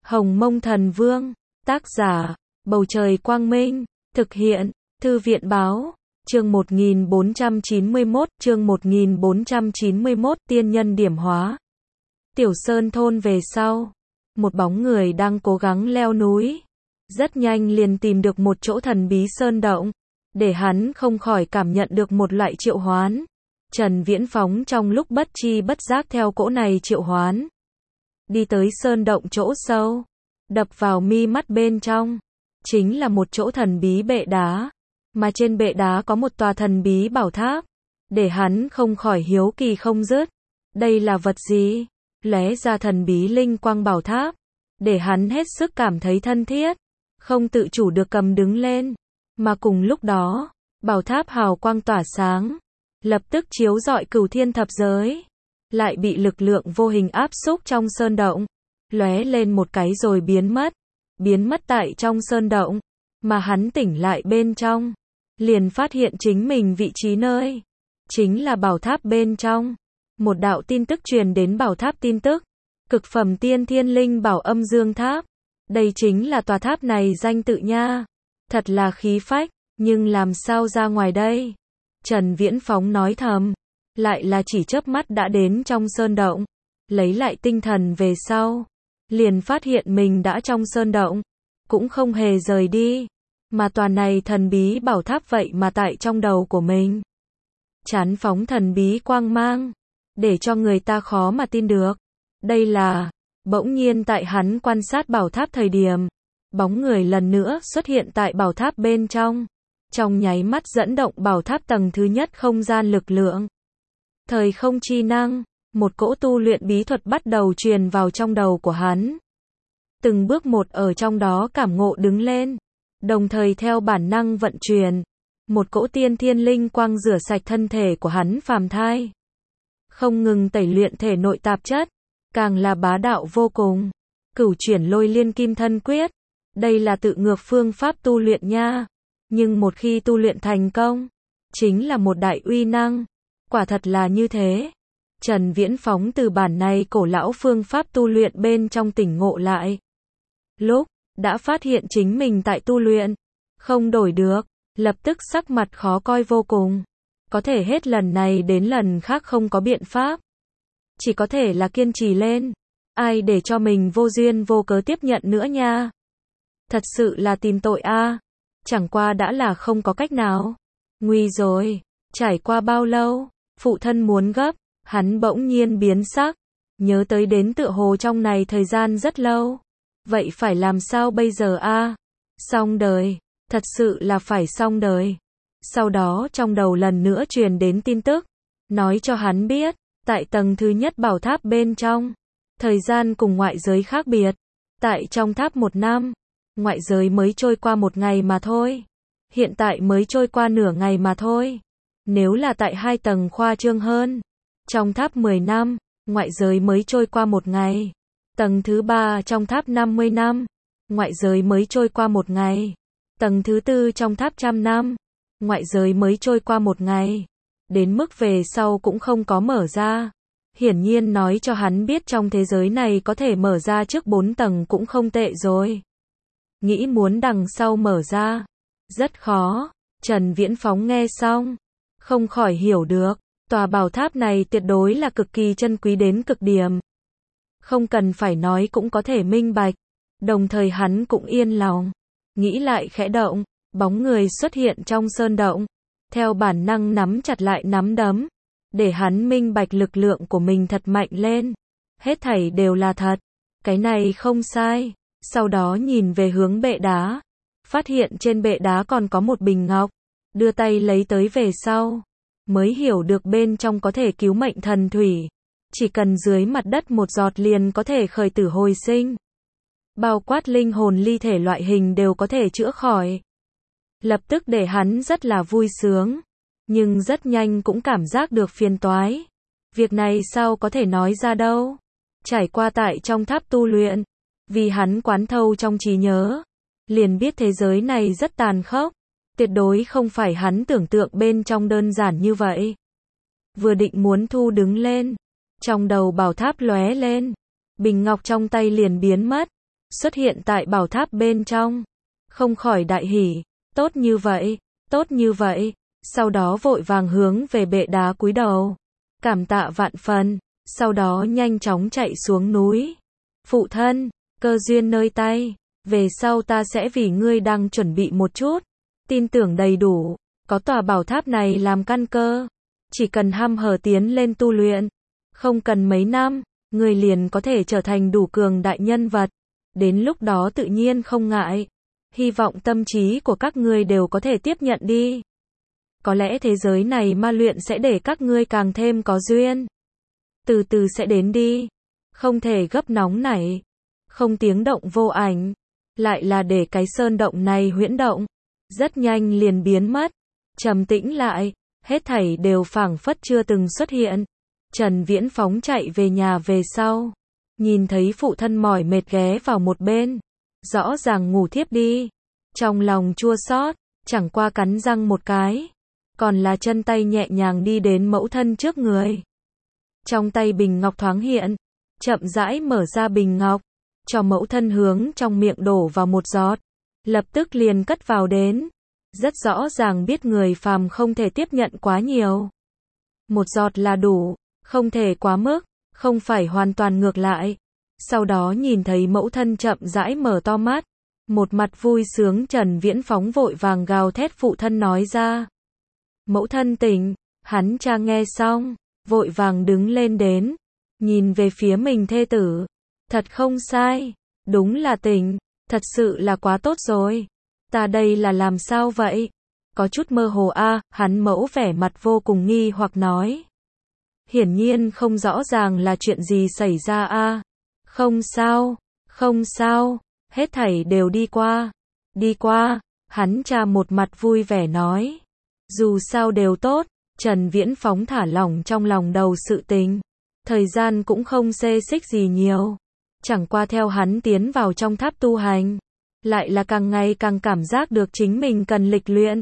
Hồng Mông Thần Vương, tác giả, Bầu Trời Quang Minh, thực hiện, Thư viện Báo, chương 1491, tiên nhân điểm hóa. Tiểu Sơn thôn về sau, một bóng người đang cố gắng leo núi, rất nhanh liền tìm được một chỗ thần bí sơn động, để hắn không khỏi cảm nhận được một loại triệu hoán. Trần Viễn Phóng trong lúc bất tri bất giác theo cỗ này triệu hoán, đi tới sơn động chỗ sâu, đập vào mi mắt bên trong, chính là một chỗ thần bí bệ đá, mà trên bệ đá có một tòa thần bí bảo tháp, để hắn không khỏi hiếu kỳ không dứt. Đây là vật gì? Lóe ra thần bí linh quang bảo tháp, để hắn hết sức cảm thấy thân thiết, không tự chủ được cầm đứng lên, mà cùng lúc đó, bảo tháp hào quang tỏa sáng, lập tức chiếu rọi cửu thiên thập giới, lại bị lực lượng vô hình áp xúc trong sơn động, lóe lên một cái rồi biến mất tại trong sơn động, mà hắn tỉnh lại bên trong, liền phát hiện chính mình vị trí nơi, chính là bảo tháp bên trong. Một đạo tin tức truyền đến bảo tháp tin tức, cực phẩm tiên thiên linh bảo âm dương tháp, đây chính là tòa tháp này danh tự nha, thật là khí phách, nhưng làm sao ra ngoài đây? Trần Viễn Phóng nói thầm, lại là chỉ chớp mắt đã đến trong sơn động, lấy lại tinh thần về sau, liền phát hiện mình đã trong sơn động, cũng không hề rời đi, mà tòa này thần bí bảo tháp vậy mà tại trong đầu của mình, chán phóng thần bí quang mang, để cho người ta khó mà tin được. Đây là, bỗng nhiên tại hắn quan sát bảo tháp thời điểm, bóng người lần nữa xuất hiện tại bảo tháp bên trong nháy mắt dẫn động bảo tháp tầng thứ nhất không gian lực lượng. Thời không chi năng, một cỗ tu luyện bí thuật bắt đầu truyền vào trong đầu của hắn. Từng bước một ở trong đó cảm ngộ đứng lên, đồng thời theo bản năng vận chuyển, một cỗ tiên thiên linh quang rửa sạch thân thể của hắn phàm thai, không ngừng tẩy luyện thể nội tạp chất, càng là bá đạo vô cùng. Cửu chuyển lôi liên kim thân quyết, đây là tự ngược phương pháp tu luyện nha, nhưng một khi tu luyện thành công, chính là một đại uy năng, quả thật là như thế. Trần Viễn Phóng từ bản này cổ lão phương pháp tu luyện bên trong tỉnh ngộ lại, lúc đã phát hiện chính mình tại tu luyện không đổi được, lập tức sắc mặt khó coi vô cùng, có thể hết lần này đến lần khác không có biện pháp, chỉ có thể là kiên trì lên, ai để cho mình vô duyên vô cớ tiếp nhận nữa nha. Thật sự là tìm tội a. Chẳng qua đã là không có cách nào. Nguy rồi, trải qua bao lâu, phụ thân muốn gấp, hắn bỗng nhiên biến sắc, nhớ tới đến tựa hồ trong này thời gian rất lâu. Vậy phải làm sao bây giờ a? Xong đời, thật sự là phải xong đời. Sau đó trong đầu lần nữa truyền đến tin tức, nói cho hắn biết, tại tầng thứ nhất bảo tháp bên trong, thời gian cùng ngoại giới khác biệt. Tại trong tháp 1 năm, ngoại giới mới trôi qua 1 ngày mà thôi. Hiện tại mới trôi qua nửa ngày mà thôi. Nếu là tại 2 tầng khoa trương hơn, trong tháp 10 năm, ngoại giới mới trôi qua 1 ngày. Tầng thứ 3 trong tháp 50 năm, ngoại giới mới trôi qua 1 ngày. Tầng thứ 4 trong tháp 100 năm, ngoại giới mới trôi qua 1 ngày. Đến mức về sau cũng không có mở ra. Hiển nhiên nói cho hắn biết trong thế giới này có thể mở ra trước 4 tầng cũng không tệ rồi. Nghĩ muốn đằng sau mở ra, rất khó. Trần Viễn Phóng nghe xong, không khỏi hiểu được, tòa bảo tháp này tuyệt đối là cực kỳ chân quý đến cực điểm. Không cần phải nói cũng có thể minh bạch, đồng thời hắn cũng yên lòng. Nghĩ lại khẽ động, bóng người xuất hiện trong sơn động, theo bản năng nắm chặt lại nắm đấm, để hắn minh bạch lực lượng của mình thật mạnh lên. Hết thảy đều là thật, cái này không sai. Sau đó nhìn về hướng bệ đá, phát hiện trên bệ đá còn có một bình ngọc, đưa tay lấy tới về sau, mới hiểu được bên trong có thể cứu mệnh thần thủy, chỉ cần dưới mặt đất một giọt liền có thể khởi tử hồi sinh, bao quát linh hồn ly thể loại hình đều có thể chữa khỏi. Lập tức để hắn rất là vui sướng, nhưng rất nhanh cũng cảm giác được phiền toái. Việc này sao có thể nói ra đâu? Trải qua tại trong tháp tu luyện, vì hắn quán thâu trong trí nhớ, liền biết thế giới này rất tàn khốc, tuyệt đối không phải hắn tưởng tượng bên trong đơn giản như vậy. Vừa định muốn thu đứng lên, trong đầu bảo tháp lóe lên, bình ngọc trong tay liền biến mất, xuất hiện tại bảo tháp bên trong. Không khỏi đại hỉ, tốt như vậy, tốt như vậy, sau đó vội vàng hướng về bệ đá cúi đầu. Cảm tạ vạn phần, sau đó nhanh chóng chạy xuống núi. Phụ thân, cơ duyên nơi tay, về sau ta sẽ vì ngươi đang chuẩn bị một chút, tin tưởng đầy đủ, có tòa bảo tháp này làm căn cơ, chỉ cần hăm hở tiến lên tu luyện, không cần mấy năm, ngươi liền có thể trở thành đủ cường đại nhân vật, đến lúc đó tự nhiên không ngại, hy vọng tâm trí của các ngươi đều có thể tiếp nhận đi. Có lẽ thế giới này ma luyện sẽ để các ngươi càng thêm có duyên. Từ từ sẽ đến đi, không thể gấp nóng nảy, không tiếng động vô ảnh, lại là để cái sơn động này huyễn động, rất nhanh liền biến mất, trầm tĩnh lại, hết thảy đều phảng phất chưa từng xuất hiện. Trần Viễn phóng chạy về nhà về sau, nhìn thấy phụ thân mỏi mệt ghé vào một bên, rõ ràng ngủ thiếp đi, trong lòng chua xót, chẳng qua cắn răng một cái, còn là chân tay nhẹ nhàng đi đến mẫu thân trước người. Trong tay bình ngọc thoáng hiện, chậm rãi mở ra bình ngọc, cho mẫu thân hướng trong miệng đổ vào một giọt, lập tức liền cất vào đến. Rất rõ ràng biết người phàm không thể tiếp nhận quá nhiều. Một giọt là đủ, không thể quá mức, không phải hoàn toàn ngược lại. Sau đó nhìn thấy mẫu thân chậm rãi mở to mắt, một mặt vui sướng, Trần Viễn phóng vội vàng gào thét phụ thân nói ra. Mẫu thân tỉnh, hắn cha nghe xong, vội vàng đứng lên đến, nhìn về phía mình thê tử. Thật không sai, đúng là tỉnh, thật sự là quá tốt rồi. Ta đây là làm sao vậy? Có chút mơ hồ a, hắn mẫu vẻ mặt vô cùng nghi hoặc nói. Hiển nhiên không rõ ràng là chuyện gì xảy ra a. Không sao, không sao, hết thảy đều đi qua. Đi qua, hắn cha một mặt vui vẻ nói. Dù sao đều tốt, Trần Viễn phóng thả lỏng trong lòng đầu sự tình. Thời gian cũng không xê xích gì nhiều. Chẳng qua theo hắn tiến vào trong tháp tu hành, lại là càng ngày càng cảm giác được chính mình cần lịch luyện.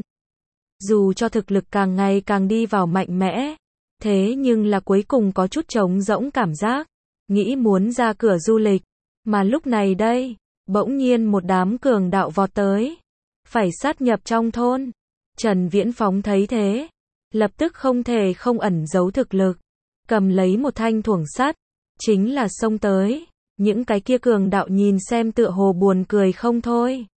Dù cho thực lực càng ngày càng đi vào mạnh mẽ, thế nhưng là cuối cùng có chút trống rỗng cảm giác, nghĩ muốn ra cửa du lịch, mà lúc này đây, bỗng nhiên một đám cường đạo vọt tới, phải sát nhập trong thôn. Trần Viễn phóng thấy thế, lập tức không thể không ẩn giấu thực lực, cầm lấy một thanh thuổng sắt, chính là xông tới. Những cái kia cường đạo nhìn xem tựa hồ buồn cười không thôi.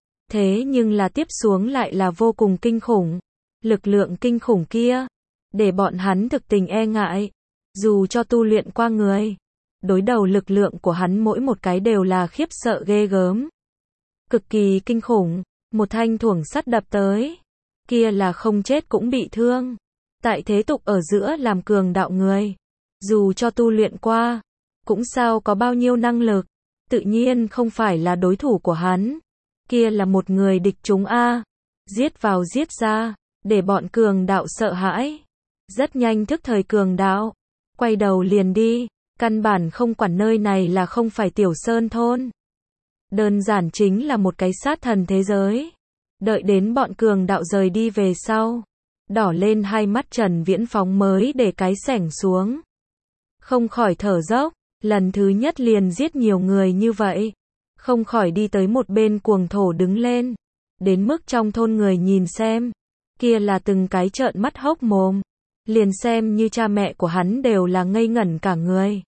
Thế nhưng là tiếp xuống lại là vô cùng kinh khủng. Lực lượng kinh khủng kia, để bọn hắn thực tình e ngại. Dù cho tu luyện qua người, đối đầu lực lượng của hắn mỗi một cái đều là khiếp sợ ghê gớm. Cực kỳ kinh khủng, một thanh thuổng sắt đập tới. Kia là không chết cũng bị thương. Tại thế tục ở giữa làm cường đạo người, dù cho tu luyện qua, cũng sao có bao nhiêu năng lực, tự nhiên không phải là đối thủ của hắn. Kia là một người địch chúng a, giết vào giết ra, để bọn cường đạo sợ hãi. Rất nhanh thức thời cường đạo, quay đầu liền đi, căn bản không quản nơi này là không phải Tiểu Sơn thôn. Đơn giản chính là một cái sát thần thế giới. Đợi đến bọn cường đạo rời đi về sau, đỏ lên hai mắt Trần Viễn phóng mới để cái xẻng xuống. Không khỏi thở dốc. Lần thứ nhất liền giết nhiều người như vậy, không khỏi đi tới một bên cuồng thổ đứng lên, đến mức trong thôn người nhìn xem, kia là từng cái trợn mắt hốc mồm, liền xem như cha mẹ của hắn đều là ngây ngẩn cả người.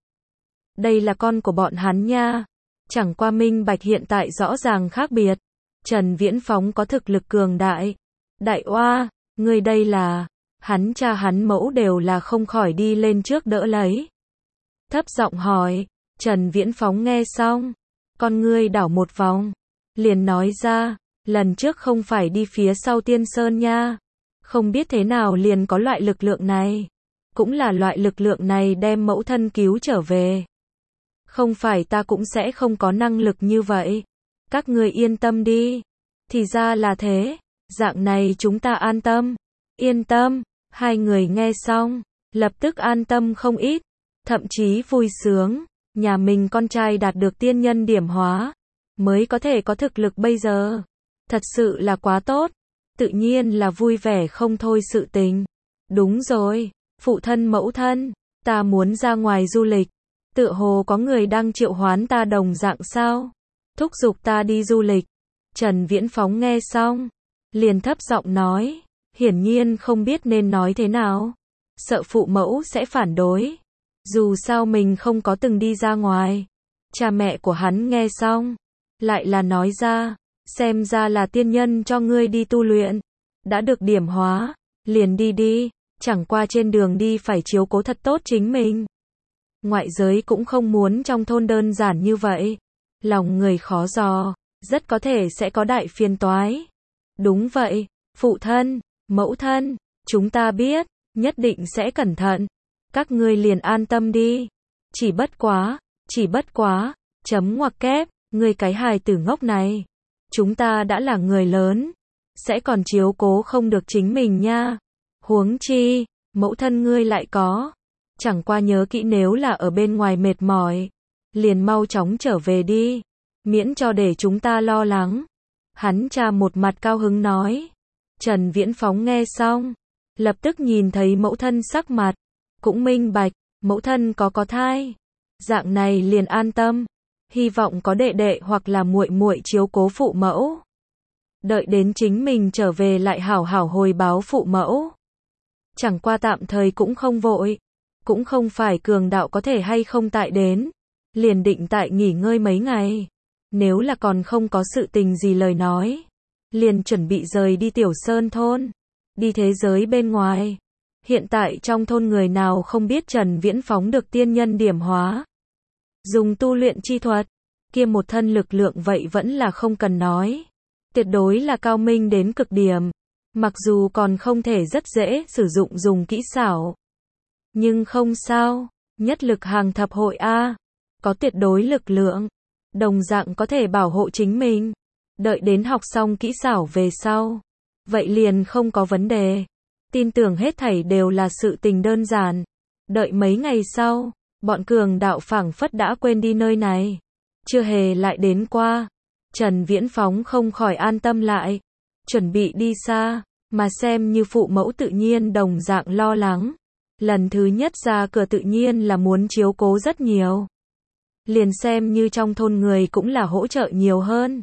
Đây là con của bọn hắn nha, chẳng qua minh bạch hiện tại rõ ràng khác biệt. Trần Viễn phóng có thực lực cường đại. Đại oa, ngươi đây là, hắn cha hắn mẫu đều là không khỏi đi lên trước đỡ lấy. Thấp giọng hỏi, Trần Viễn phóng nghe xong, con ngươi đảo một vòng, liền nói ra, lần trước không phải đi phía sau Tiên Sơn nha, không biết thế nào liền có loại lực lượng này, cũng là loại lực lượng này đem mẫu thân cứu trở về. Không phải ta cũng sẽ không có năng lực như vậy, các ngươi yên tâm đi, thì ra là thế, dạng này chúng ta an tâm, yên tâm, hai người nghe xong, lập tức an tâm không ít. Thậm chí vui sướng, nhà mình con trai đạt được tiên nhân điểm hóa, mới có thể có thực lực bây giờ. Thật sự là quá tốt, tự nhiên là vui vẻ không thôi sự tình. Đúng rồi, phụ thân mẫu thân, ta muốn ra ngoài du lịch, tựa hồ có người đang triệu hoán ta đồng dạng sao? thúc giục ta đi du lịch. Trần Viễn Phóng nghe xong, liền thấp giọng nói, hiển nhiên không biết nên nói thế nào, sợ phụ mẫu sẽ phản đối. Dù sao mình không có từng đi ra ngoài. Cha mẹ của hắn nghe xong, lại là nói ra, xem ra là tiên nhân cho ngươi đi tu luyện, đã được điểm hóa, liền đi đi, chẳng qua trên đường đi phải chiếu cố thật tốt chính mình. Ngoại giới cũng không muốn trong thôn đơn giản như vậy, lòng người khó dò, rất có thể sẽ có đại phiền toái. Đúng vậy, phụ thân, mẫu thân, chúng ta biết, nhất định sẽ cẩn thận, các ngươi liền an tâm đi. Chỉ bất quá, chấm ngoặc kép, ngươi cái hài tử ngốc này, chúng ta đã là người lớn, sẽ còn chiếu cố không được chính mình nha. Huống chi, mẫu thân ngươi lại có, chẳng qua nhớ kỹ nếu là ở bên ngoài mệt mỏi, liền mau chóng trở về đi, miễn cho để chúng ta lo lắng. Hắn cha một mặt cao hứng nói. Trần Viễn Phóng nghe xong, lập tức nhìn thấy mẫu thân sắc mặt, cũng minh bạch, mẫu thân có thai, dạng này liền an tâm, hy vọng có đệ đệ hoặc là muội muội chiếu cố phụ mẫu. Đợi đến chính mình trở về lại hảo hảo hồi báo phụ mẫu. Chẳng qua tạm thời cũng không vội, cũng không phải cường đạo có thể hay không tại đến, liền định tại nghỉ ngơi mấy ngày. Nếu là còn không có sự tình gì lời nói, liền chuẩn bị rời đi Tiểu Sơn thôn, đi thế giới bên ngoài. Hiện tại trong thôn người nào không biết Trần Viễn Phóng được tiên nhân điểm hóa, dùng tu luyện chi thuật, kia một thân lực lượng vậy vẫn là không cần nói, tuyệt đối là cao minh đến cực điểm. Mặc dù còn không thể rất dễ sử dụng dùng kỹ xảo, nhưng không sao, nhất lực hàng thập hội a, có tuyệt đối lực lượng, đồng dạng có thể bảo hộ chính mình. Đợi đến học xong kỹ xảo về sau, vậy liền không có vấn đề. Tin tưởng hết thảy đều là sự tình đơn giản. Đợi mấy ngày sau, bọn cường đạo phảng phất đã quên đi nơi này, chưa hề lại đến qua. Trần Viễn Phóng không khỏi an tâm lại, chuẩn bị đi xa, mà xem như phụ mẫu tự nhiên đồng dạng lo lắng. Lần thứ nhất ra cửa tự nhiên là muốn chiếu cố rất nhiều. Liền xem như trong thôn người cũng là hỗ trợ nhiều hơn.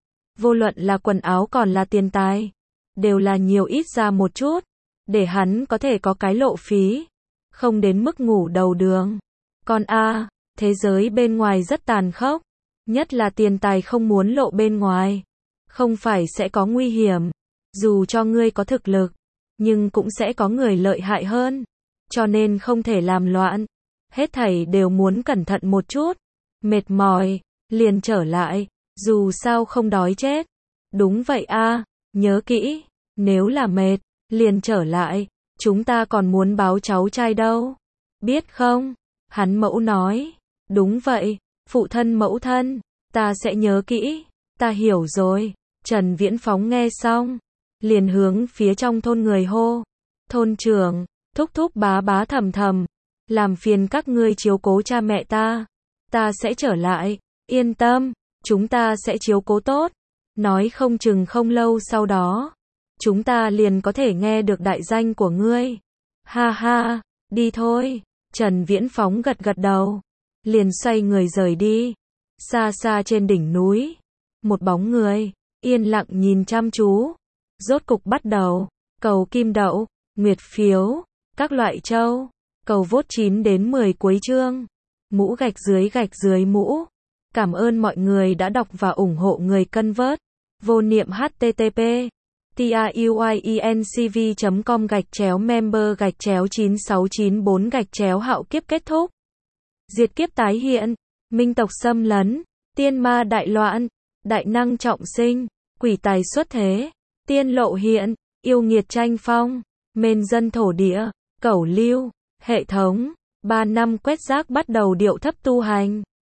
Vô luận là quần áo còn là tiền tài, đều là nhiều ít ra một chút, để hắn có thể có cái lộ phí, không đến mức ngủ đầu đường. Còn thế giới bên ngoài rất tàn khốc, nhất là tiền tài không muốn lộ bên ngoài, không phải sẽ có nguy hiểm. Dù cho ngươi có thực lực, nhưng cũng sẽ có người lợi hại hơn, cho nên không thể làm loạn, hết thảy đều muốn cẩn thận một chút. Mệt mỏi, liền trở lại, dù sao không đói chết. Đúng vậy nhớ kỹ, nếu là mệt, liền trở lại, chúng ta còn muốn báo cháu trai đâu. Biết không? Hắn mẫu nói. Đúng vậy, phụ thân mẫu thân, ta sẽ nhớ kỹ, ta hiểu rồi. Trần Viễn Phóng nghe xong, liền hướng phía trong thôn người hô. Thôn trưởng, thúc thúc bá bá thầm thầm, làm phiền các ngươi chiếu cố cha mẹ ta sẽ trở lại, yên tâm, chúng ta sẽ chiếu cố tốt. Nói không chừng không lâu sau đó, chúng ta liền có thể nghe được đại danh của ngươi. Ha ha, đi thôi. Trần Viễn Phóng gật gật đầu, liền xoay người rời đi. Xa xa trên đỉnh núi, một bóng người yên lặng nhìn chăm chú. Rốt cục bắt đầu cầu kim đậu, nguyệt phiếu, các loại châu, cầu vote 9 đến 10 cuối chương. Mũ gạch dưới mũ. Cảm ơn mọi người đã đọc và ủng hộ người cân vớt. Vô niệm http truyencv.com/member/9694/hạo kiếp kết thúc. Diệt kiếp tái hiện, minh tộc xâm lấn, tiên ma đại loạn, đại năng trọng sinh, quỷ tài xuất thế, tiên lộ hiện, yêu nghiệt tranh phong, mên dân thổ địa, cẩu lưu, hệ thống. 3 năm quét rác bắt đầu điệu thấp tu hành.